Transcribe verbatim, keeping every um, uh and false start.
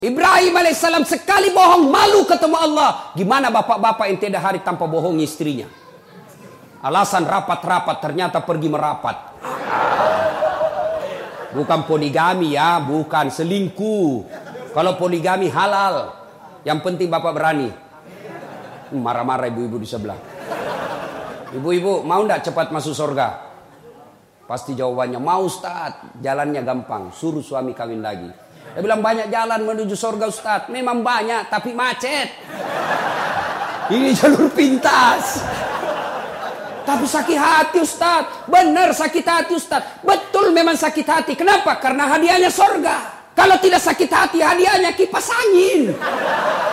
Ibrahim alaihissalam sekali bohong malu ketemu Allah. Gimana bapak-bapak yang tidak hari tanpa bohong istrinya? Alasan rapat-rapat ternyata pergi merapat. Bukan poligami ya, bukan selingkuh. Kalau poligami halal. Yang penting bapak berani. Marah-marah ibu-ibu di sebelah. Ibu-ibu mau ndak cepat masuk surga? Pasti jawabannya mau Ustaz. Jalannya gampang, suruh suami kawin lagi. Dia bilang banyak jalan menuju surga Ustaz. Memang banyak tapi macet. Ini jalur pintas. Tapi sakit hati Ustaz. Benar sakit hati Ustaz. Betul memang sakit hati. Kenapa? Karena hadiahnya surga. Kalau tidak sakit hati hadiahnya kipas angin.